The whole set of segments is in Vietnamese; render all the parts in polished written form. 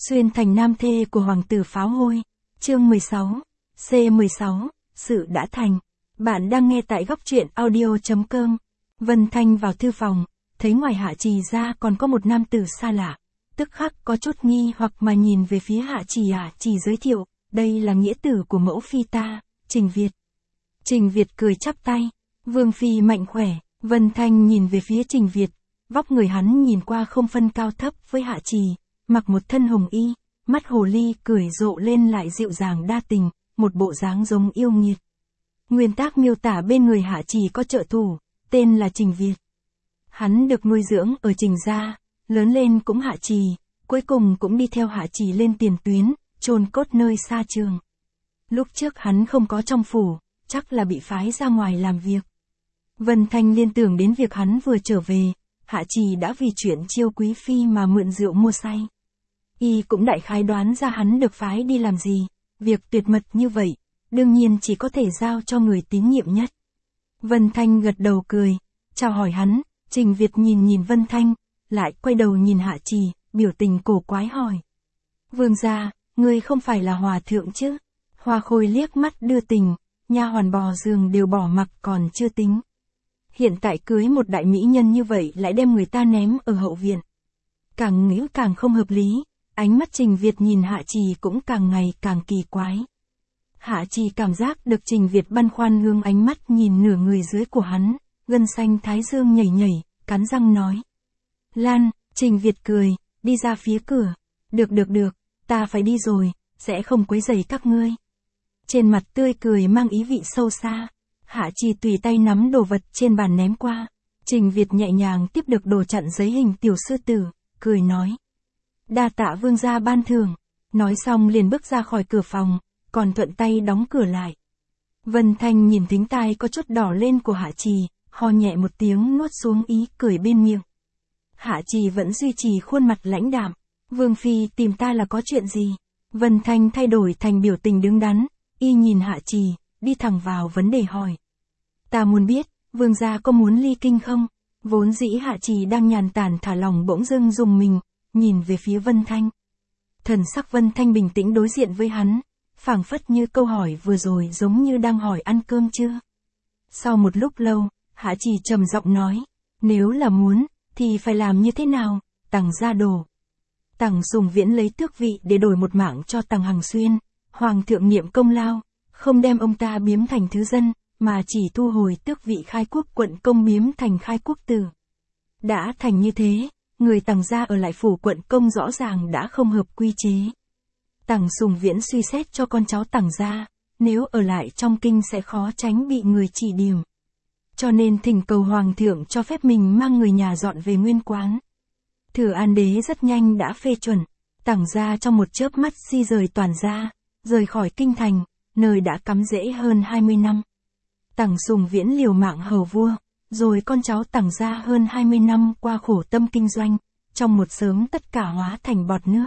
Xuyên thành nam thê của hoàng tử pháo hôi. Chương 16. C16. Sự đã thành. Bạn đang nghe tại góc truyện audio.com. Vân Thanh vào thư phòng, thấy ngoài Hạ Trì ra còn có một nam tử xa lạ. Tức khắc có chút nghi hoặc mà nhìn về phía Hạ Trì giới thiệu, đây là nghĩa tử của mẫu phi ta, Trình Việt. Trình Việt cười chắp tay, Vương phi mạnh khỏe. Vân Thanh nhìn về phía Trình Việt, vóc người hắn nhìn qua không phân cao thấp với Hạ Trì, mặc một thân hồng y, mắt hồ ly cười rộ lên lại dịu dàng đa tình, một bộ dáng giống yêu nghiệt. Nguyên tác miêu tả bên người Hạ Trì có trợ thủ, tên là Trình Việt. Hắn được nuôi dưỡng ở Trình gia, lớn lên cũng Hạ Trì, cuối cùng cũng đi theo Hạ Trì lên tiền tuyến, chôn cốt nơi xa trường. Lúc trước hắn không có trong phủ, chắc là bị phái ra ngoài làm việc. Vân Thanh liên tưởng đến việc hắn vừa trở về, Hạ Trì đã vì chuyện chiêu quý phi mà mượn rượu mua say. Y cũng đại khái đoán ra hắn được phái đi làm gì, việc tuyệt mật như vậy, đương nhiên chỉ có thể giao cho người tín nhiệm nhất. Vân Thanh gật đầu cười, chào hỏi hắn. Trình Việt nhìn Vân Thanh, lại quay đầu nhìn Hạ Trì, biểu tình cổ quái hỏi. Vương gia, ngươi không phải là hòa thượng chứ? Hoa Khôi liếc mắt đưa tình, nha hoàn bò giường đều bỏ mặc còn chưa tính. Hiện tại cưới một đại mỹ nhân như vậy lại đem người ta ném ở hậu viện. Càng nghĩ càng không hợp lý, ánh mắt Trình Việt nhìn Hạ Trì cũng càng ngày càng kỳ quái. Hạ Trì cảm giác được Trình Việt băn khoăn hướng ánh mắt nhìn nửa người dưới của hắn, gân xanh thái dương nhảy nhảy, cắn răng nói. Lan, Trình Việt cười, đi ra phía cửa. Được, ta phải đi rồi, sẽ không quấy rầy các ngươi. Trên mặt tươi cười mang ý vị sâu xa. Hạ Trì tùy tay nắm đồ vật trên bàn ném qua. Trình Việt nhẹ nhàng tiếp được đồ chặn giấy hình tiểu sư tử, cười nói. Đa tạ vương gia ban thưởng. Nói xong liền bước ra khỏi cửa phòng, còn thuận tay đóng cửa lại. Vân Thanh nhìn thính tai có chút đỏ lên của Hạ Trì, ho nhẹ một tiếng nuốt xuống ý cười bên miệng. Hạ Trì vẫn duy trì khuôn mặt lãnh đạm. Vương phi tìm ta là có chuyện gì? Vân Thanh thay đổi thành biểu tình đứng đắn, y nhìn Hạ Trì, đi thẳng vào vấn đề hỏi. Ta muốn biết, vương gia có muốn ly kinh không? Vốn dĩ Hạ Trì đang nhàn tản thả lòng bỗng dưng rùng mình, nhìn về phía Vân Thanh. Thần sắc Vân Thanh bình tĩnh đối diện với hắn, phảng phất như câu hỏi vừa rồi giống như đang hỏi ăn cơm chưa? Sau một lúc lâu, Hạ Trì trầm giọng nói, nếu là muốn, thì phải làm như thế nào? Tằng gia đổ. Tằng Sùng Viễn lấy tước vị để đổi một mạng cho Tằng Hằng Xuyên, hoàng thượng niệm công lao, không đem ông ta biếm thành thứ dân, mà chỉ thu hồi tước vị khai quốc quận công biếm thành khai quốc tử. Đã thành như thế, người Tằng gia ở lại phủ quận công rõ ràng đã không hợp quy chế. Tằng Sùng Viễn suy xét cho con cháu Tằng gia, nếu ở lại trong kinh sẽ khó tránh bị người chỉ điểm. Cho nên thỉnh cầu hoàng thượng cho phép mình mang người nhà dọn về nguyên quán. Thừa An đế rất nhanh đã phê chuẩn, Tằng gia trong một chớp mắt di rời toàn gia, rời khỏi kinh thành, nơi đã cắm rễ hơn 20 năm. Tằng Sùng Viễn liều mạng hầu vua, rồi con cháu Tằng gia hơn 20 năm qua khổ tâm kinh doanh, trong một sớm tất cả hóa thành bọt nước.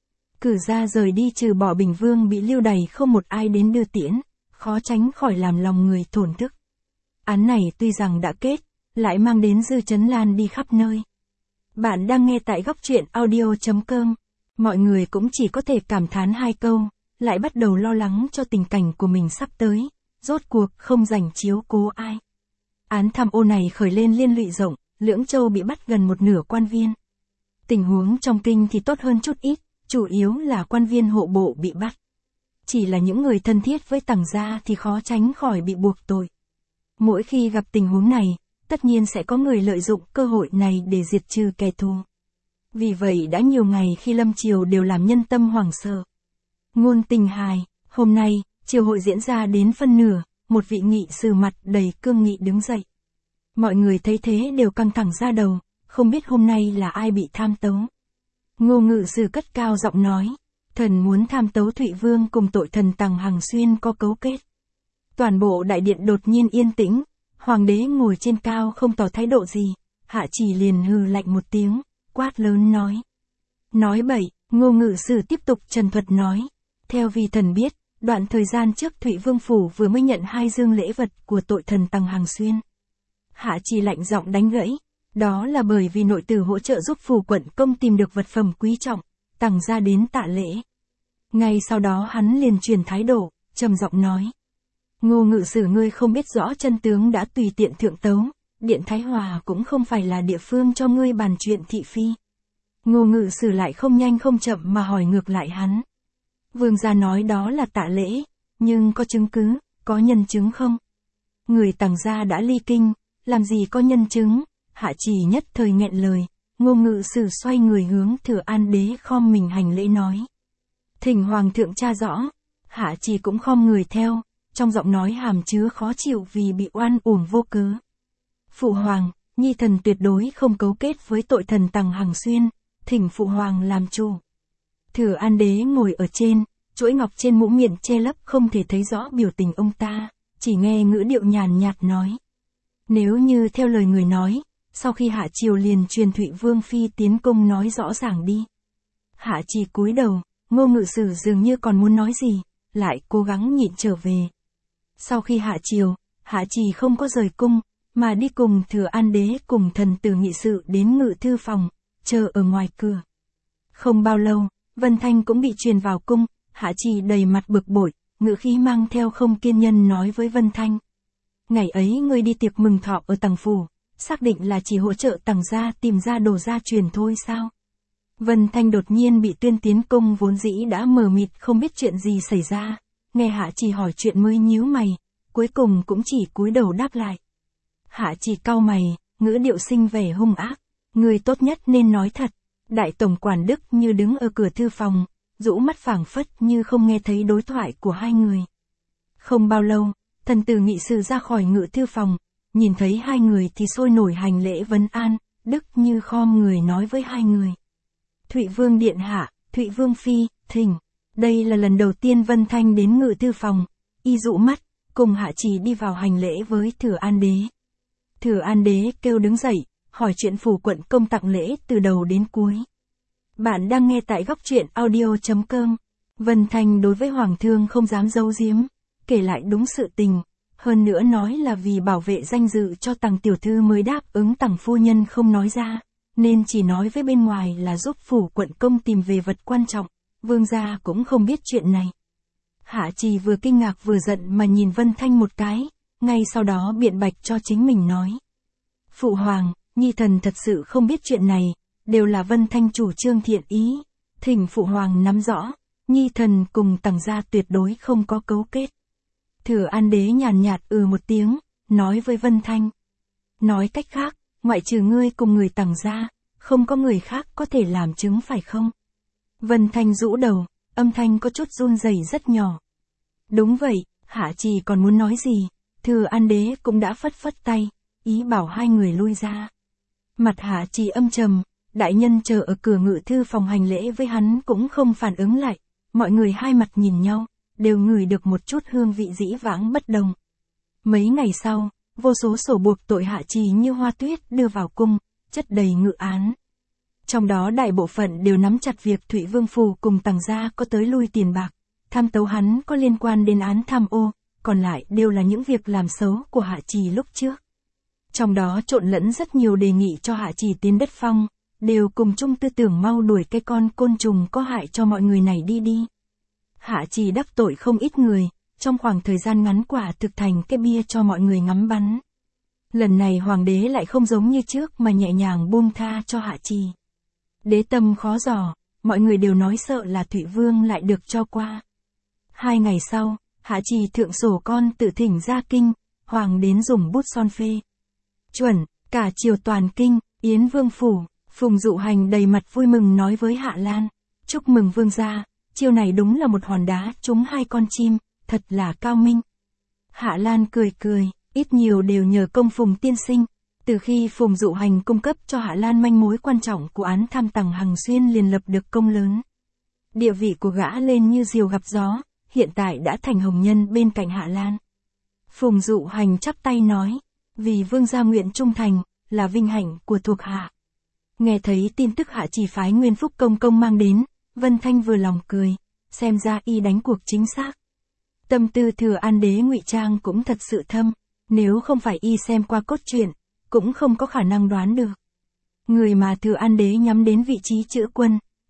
Cử gia rời đi trừ bỏ Bình Vương bị lưu đày không một ai đến đưa tiễn, khó tránh khỏi làm lòng người thổn thức. Án này tuy rằng đã kết, lại mang đến dư chấn lan đi khắp nơi. Bạn đang nghe tại góc truyện audio.com. Mọi người cũng chỉ có thể cảm thán hai câu, lại bắt đầu lo lắng cho tình cảnh của mình sắp tới, rốt cuộc không rảnh chiếu cố ai. Án tham ô này khởi lên liên lụy rộng, Lưỡng Châu bị bắt gần một nửa quan viên. Tình huống trong kinh thì tốt hơn chút ít, chủ yếu là quan viên hộ bộ bị bắt. Chỉ là những người thân thiết với Tằng gia thì khó tránh khỏi bị buộc tội. Mỗi khi gặp tình huống này, tất nhiên sẽ có người lợi dụng cơ hội này để diệt trừ kẻ thù. Vì vậy đã nhiều ngày khi lâm triều đều làm nhân tâm hoảng sợ. Ngôn tình hài, hôm nay, triều hội diễn ra đến phân nửa, một vị nghị sử mặt đầy cương nghị đứng dậy. Mọi người thấy thế đều căng thẳng ra đầu, không biết hôm nay là ai bị tham tấu. Ngô Ngự Sử cất cao giọng nói, thần muốn tham tấu Thụy Vương cùng tội thần Tằng Hằng Xuyên có cấu kết. Toàn bộ đại điện đột nhiên yên tĩnh, hoàng đế ngồi trên cao không tỏ thái độ gì, Hạ Trì liền hừ lạnh một tiếng, quát lớn nói. Nói bậy, Ngô Ngự Sử tiếp tục trần thuật nói. Theo vi thần biết, đoạn thời gian trước Thụy Vương Phủ vừa mới nhận 2 dương lễ vật của tội thần Tằng Hằng Xuyên. Hạ Trì lạnh giọng đánh gãy, đó là bởi vì nội tử hỗ trợ giúp phủ quận công tìm được vật phẩm quý trọng, Tằng gia đến tạ lễ. Ngay sau đó hắn liền chuyển thái độ, trầm giọng nói. Ngô Ngự Sử, ngươi không biết rõ chân tướng đã tùy tiện thượng tấu, Điện Thái Hòa cũng không phải là địa phương cho ngươi bàn chuyện thị phi. Ngô Ngự Sử lại không nhanh không chậm mà hỏi ngược lại hắn. Vương gia nói đó là tạ lễ, nhưng có chứng cứ, có nhân chứng không? Người Tằng gia đã ly kinh, làm gì có nhân chứng? Hạ Trì nhất thời nghẹn lời. Ngô Ngự Sử xoay người hướng Thừa An Đế khom mình hành lễ nói. Thỉnh Hoàng thượng tra rõ. Hạ Trì cũng khom người theo, trong giọng nói hàm chứa khó chịu vì bị oan uổng vô cớ. Phụ Hoàng, nhi thần tuyệt đối không cấu kết với tội thần Tằng Hằng Xuyên, thỉnh Phụ Hoàng làm chủ. Thừa An Đế ngồi ở trên, chuỗi ngọc trên mũ miệng che lấp không thể thấy rõ biểu tình ông ta, chỉ nghe ngữ điệu nhàn nhạt nói. Nếu như theo lời người nói, sau khi hạ triều liền truyền Thụy Vương Phi tiến cung nói rõ ràng đi. Hạ Trì cúi đầu, Ngô Ngự Sử dường như còn muốn nói gì, lại cố gắng nhịn trở về. Sau khi hạ triều, Hạ Trì không có rời cung, mà đi cùng Thừa An Đế cùng thần tử nghị sự đến ngự thư phòng, chờ ở ngoài cửa. Không bao lâu, Vân Thanh cũng bị truyền vào cung, Hạ Trì đầy mặt bực bội, ngữ khí mang theo không kiên nhẫn nói với Vân Thanh. Ngày ấy ngươi đi tiệc mừng thọ ở Tằng phủ, xác định là chỉ hỗ trợ Tằng gia tìm ra đồ gia truyền thôi sao? Vân Thanh đột nhiên bị tuyên tiến cung vốn dĩ đã mờ mịt không biết chuyện gì xảy ra, nghe Hạ Trì hỏi chuyện mới nhíu mày, cuối cùng cũng chỉ cúi đầu đáp lại. Hạ Trì cau mày, ngữ điệu sinh vẻ hung ác, người tốt nhất nên nói thật. Đại tổng quản Đức như đứng ở cửa thư phòng, rũ mắt phảng phất như không nghe thấy đối thoại của hai người. Không bao lâu, thần tử nghị sự ra khỏi ngự thư phòng, nhìn thấy hai người thì sôi nổi hành lễ vấn an, Đức như khom người nói với hai người. Thụy Vương điện hạ, Thụy Vương Phi, thỉnh. Đây là lần đầu tiên Vân Thanh đến ngự thư phòng, y dụ mắt, cùng Hạ Trì đi vào hành lễ với Thừa An Đế. Thừa An Đế kêu đứng dậy, hỏi chuyện phủ quận công tặng lễ từ đầu đến cuối. Bạn đang nghe tại góc truyện audio.com. Vân Thanh đối với Hoàng thương không dám giấu giếm, kể lại đúng sự tình, hơn nữa nói là vì bảo vệ danh dự cho Tằng tiểu thư mới đáp ứng Tằng phu nhân không nói ra, nên chỉ nói với bên ngoài là giúp phủ quận công tìm về vật quan trọng, vương gia cũng không biết chuyện này. Hạ Trì vừa kinh ngạc vừa giận mà nhìn Vân Thanh một cái, ngay sau đó biện bạch cho chính mình nói. Phụ Hoàng, nhi thần thật sự không biết chuyện này, đều là Vân Thanh chủ trương thiện ý, thỉnh Phụ Hoàng nắm rõ, nhi thần cùng Tằng gia tuyệt đối không có cấu kết. Thừa An Đế nhàn nhạt một tiếng, nói với Vân Thanh. Nói cách khác, ngoại trừ ngươi cùng người Tằng gia, không có người khác có thể làm chứng phải không? Vân Thanh rũ đầu, âm thanh có chút run rẩy rất nhỏ. Đúng vậy, Hạ Trì còn muốn nói gì, Thừa An Đế cũng đã phất phất tay, ý bảo hai người lui ra. Mặt Hạ Trì âm trầm, đại nhân chờ ở cửa ngự thư phòng hành lễ với hắn cũng không phản ứng lại, mọi người hai mặt nhìn nhau, đều ngửi được một chút hương vị dĩ vãng bất đồng. Mấy ngày sau, vô số sổ buộc tội Hạ Trì như hoa tuyết đưa vào cung, chất đầy ngự án. Trong đó đại bộ phận đều nắm chặt việc Thụy Vương phủ cùng Tằng gia có tới lui tiền bạc, tham tấu hắn có liên quan đến án tham ô, còn lại đều là những việc làm xấu của Hạ Trì lúc trước. Trong đó trộn lẫn rất nhiều đề nghị cho Hạ Trì tiến đất phong, đều cùng chung tư tưởng mau đuổi cái con côn trùng có hại cho mọi người này đi. Hạ Trì đắc tội không ít người, trong khoảng thời gian ngắn quả thực thành cái bia cho mọi người ngắm bắn. Lần này hoàng đế lại không giống như trước mà nhẹ nhàng buông tha cho Hạ Trì. Đế tâm khó dò, mọi người đều nói sợ là Thụy Vương lại được cho qua. 2 ngày sau, Hạ Trì thượng sổ con tự thỉnh ra kinh, hoàng đến dùng bút son phê. Chuẩn, cả triều toàn kinh, Yến Vương phủ, Phùng Dụ Hành đầy mặt vui mừng nói với Hạ Lan. Chúc mừng vương gia, chiêu này đúng là một hòn đá trúng 2 con chim, thật là cao minh. Hạ Lan cười, ít nhiều đều nhờ công Phùng tiên sinh. Từ khi Phùng Dụ Hành cung cấp cho Hạ Lan manh mối quan trọng của án tham Tằng Hằng Xuyên liền lập được công lớn. Địa vị của gã lên như diều gặp gió, hiện tại đã thành hồng nhân bên cạnh Hạ Lan. Phùng Dụ Hành chắp tay nói, vì vương gia nguyện trung thành, là vinh hạnh của thuộc hạ. Nghe thấy tin tức Hạ Trì phái Nguyên Phúc công mang đến, Vân Thanh vừa lòng cười, xem ra y đánh cuộc chính xác. Tâm tư Thừa An Đế ngụy trang cũng thật sự thâm, nếu không phải y xem qua cốt truyện, cũng không có khả năng đoán được. Người mà Thừa An Đế nhắm đến vị trí chữa quân,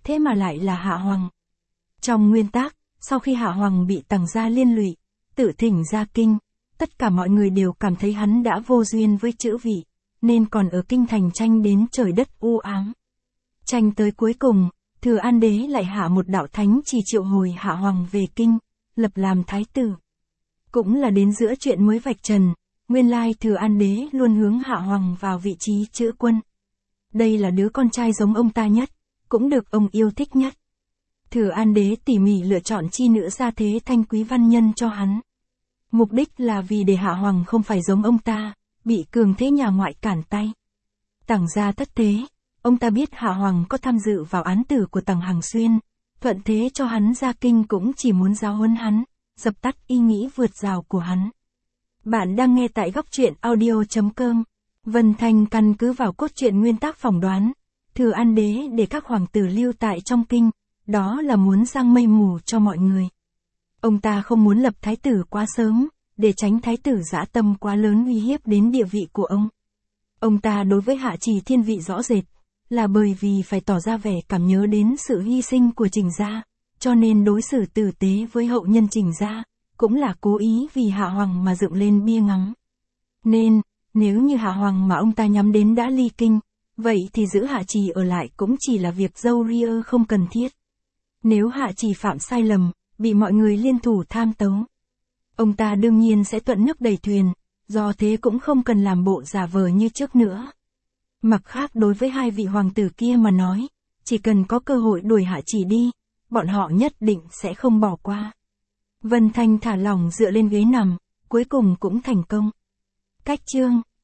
thế mà lại là Hạ Hoàng. Trong nguyên tắc, sau khi Hạ Hoàng bị Tằng gia liên lụy, tự thỉnh ra kinh, tất cả mọi người đều cảm thấy hắn đã vô duyên với chữ vị, nên còn ở kinh thành tranh đến trời đất u ám. Tranh tới cuối cùng, Thừa An Đế lại hạ một đạo thánh chỉ triệu hồi Hạ Hoàng về kinh, lập làm thái tử. Cũng là đến giữa chuyện mới vạch trần, nguyên lai Thừa An Đế luôn hướng Hạ Hoàng vào vị trí chữ quân. Đây là đứa con trai giống ông ta nhất, cũng được ông yêu thích nhất. Thừa An Đế tỉ mỉ lựa chọn chi nữ gia thế thanh quý văn nhân cho hắn. Mục đích là vì để Hạ Hoàng không phải giống ông ta, bị cường thế nhà ngoại cản tay. Tằng gia thất thế, ông ta biết Hạ Hoàng có tham dự vào án tử của Tằng Hằng Xuyên, thuận thế cho hắn ra kinh cũng chỉ muốn giáo huấn hắn, dập tắt ý nghĩ vượt rào của hắn. Bạn đang nghe tại góc truyện audio.com. Vân Thanh căn cứ vào cốt truyện nguyên tác phỏng đoán, Thừa An Đế để các hoàng tử lưu tại trong kinh, đó là muốn giăng mây mù cho mọi người. Ông ta không muốn lập thái tử quá sớm, để tránh thái tử dã tâm quá lớn uy hiếp đến địa vị của ông. Ông ta đối với Hạ Trì thiên vị rõ rệt, là bởi vì phải tỏ ra vẻ cảm nhớ đến sự hy sinh của Trình gia, cho nên đối xử tử tế với hậu nhân Trình gia, cũng là cố ý vì Hạ Hoàng mà dựng lên bia ngắm. Nên, nếu như Hạ Hoàng mà ông ta nhắm đến đã ly kinh, vậy thì giữ Hạ Trì ở lại cũng chỉ là việc dâu ria không cần thiết. Nếu Hạ Trì phạm sai lầm, bị mọi người liên thủ tham tấu, ông ta đương nhiên sẽ thuận nước đẩy thuyền, do thế cũng không cần làm bộ giả vờ như trước nữa. Mặt khác đối với hai vị hoàng tử kia mà nói, chỉ cần có cơ hội đuổi Hạ Trì đi, bọn họ nhất định sẽ không bỏ qua. Vân Thanh thả lỏng dựa lên ghế nằm, cuối cùng cũng thành công. Cách chương